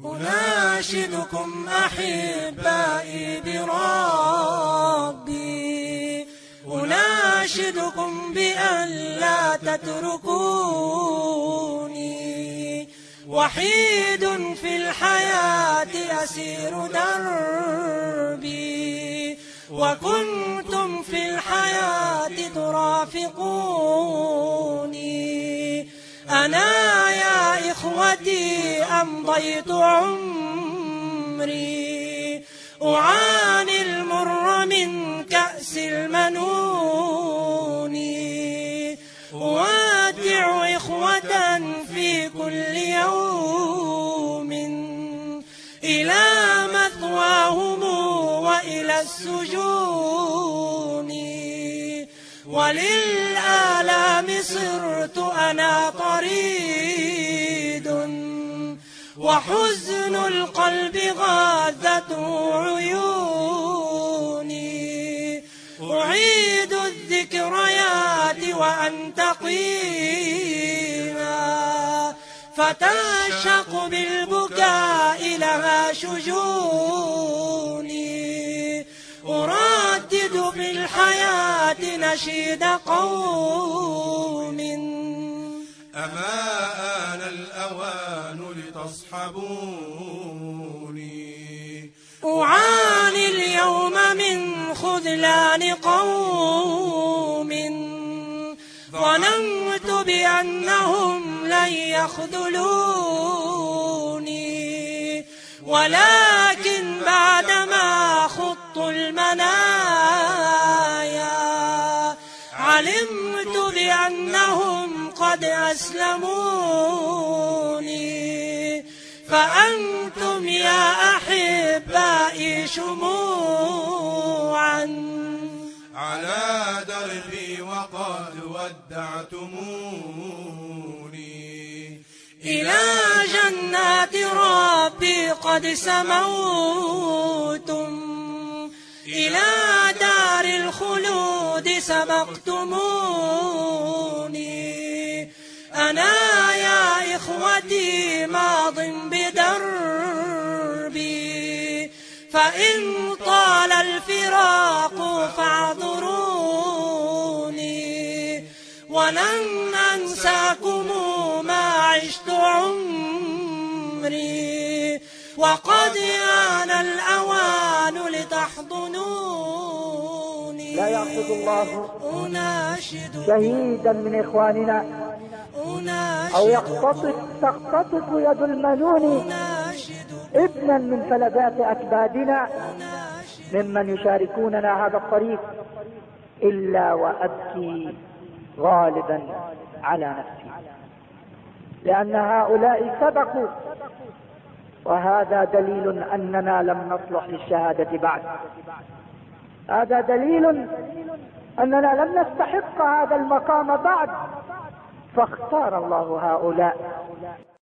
أناشدكم أحبائي بربي، أناشدكم بأن لا تتركوني، وحيد في الحياة أسير دربي، وكنتم في الحياة ترافقوني. أنا يا إخوتي أمضيت عمري أعاني المر من كأس المنون، أودع إخوة في كل يوم إلى مثواهم وإلى السجون، وللآلام صرت أنا طريد، وحزن القلب غاثته عيوني. أعيد الذكريات وأنت قيما، فتعشق بالبكاء لها شجوني. أردد في الحياة نشيد قوم، أما آن الأوان لتصحبوني. أعاني اليوم من خذلان قوم، ظننت بأنهم لن يخذلوني، ولكن بعدما خضت المنايا علمت بأنهم قد أسلموني. فأنتم يا أحبائي شموعا على دربي وقد ودعتموني. إلى جنات ربي قد سموتم، إلى دار الخلود سبقتموني. أنا يا إخوتي ماض بدربي، فإن طال الفراق فاعذروني. ولن أنساكم ما عشت عمري، وقد آن الأوان لتحضنوني. لا يأخذ الله شهيدا من إخواننا أو تختطف يد المنون ابنا من فلذات أكبادنا ممن يشاركوننا هذا الطريق، إلا وأبكي غالبا على نفسي، لأن هؤلاء سبقوا، وهذا دليل أننا لم نصلح للشهادة بعد. هذا دليل أننا لم نستحق هذا المقام بعد، فاختار الله هؤلاء